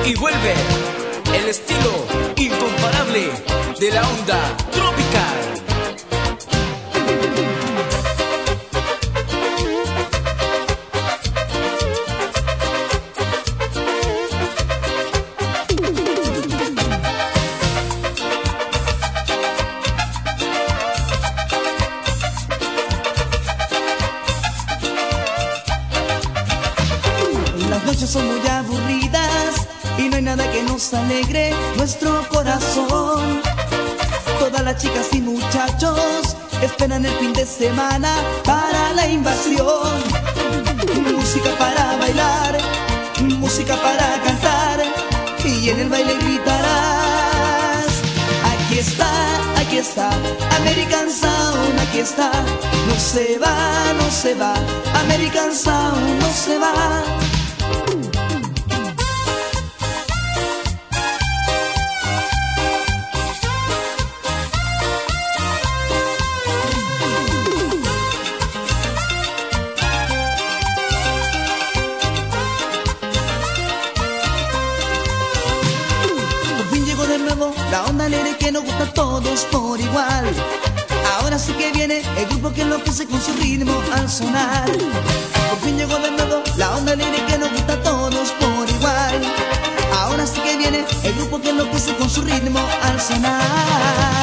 Y vuelve el estilo incomparable de la onda tropical. Las noches son muy aburridas y no hay nada que nos alegre nuestro corazón. Todas las chicas y muchachos esperan el fin de semana para la invasión. Música para bailar, música para cantar, y en el baile gritarás: aquí está, American Sound, aquí está. No se va, no se va, American Sound no se va. De nuevo la onda alegre que nos gusta a todos por igual. Ahora sí que viene el grupo que enloquece con su ritmo al sonar. Por fin llegó de nuevo la onda alegre que nos gusta a todos por igual. Ahora sí que viene el grupo que enloquece con su ritmo al sonar.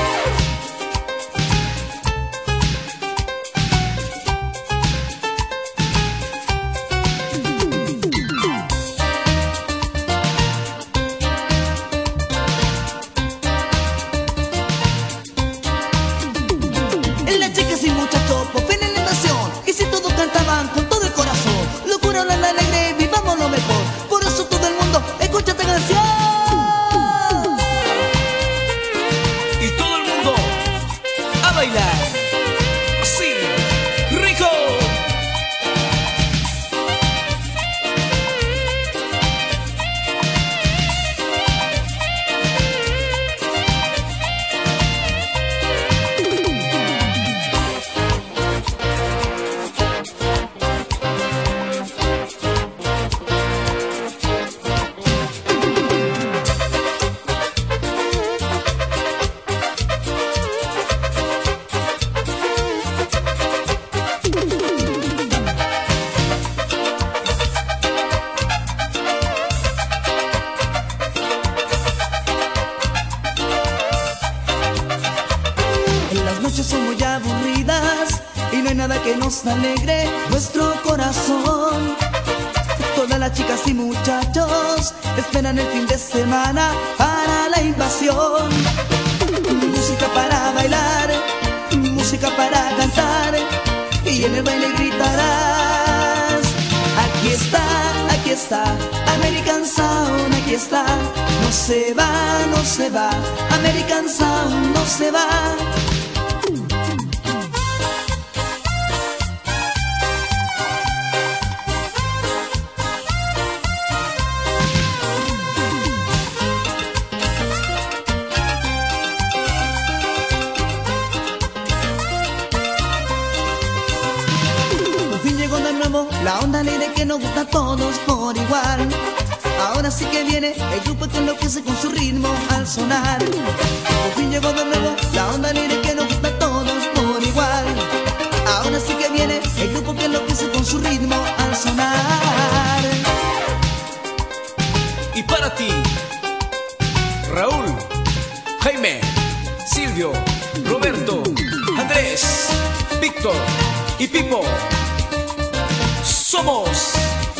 Las chicas y muchachos por fin en la nación, y si todos cantaban con todo el corazón, locura, la alegre, vivamos lo mejor. Por eso todo el mundo escucha esta canción. Y todo el mundo a bailar. Sí, rico. Las noches son muy aburridas y no hay nada que nos alegre nuestro corazón. Todas las chicas y muchachos esperan el fin de semana para la invasión. Música para bailar, música para cantar, y en el baile gritarás: aquí está, American Sound, aquí está. No se va, no se va, American Sound no se va. De nuevo la onda alegre que nos gusta a todos por igual. Ahora sí que viene el grupo que enloquece con su ritmo al sonar. Por fin llegó de nuevo la onda alegre que nos gusta a todos por igual. Ahora sí que viene el grupo que enloquece con su ritmo al sonar. Y para ti, Raúl, Jaime, Silvio, Roberto, Andrés, Víctor y Pipo. Somos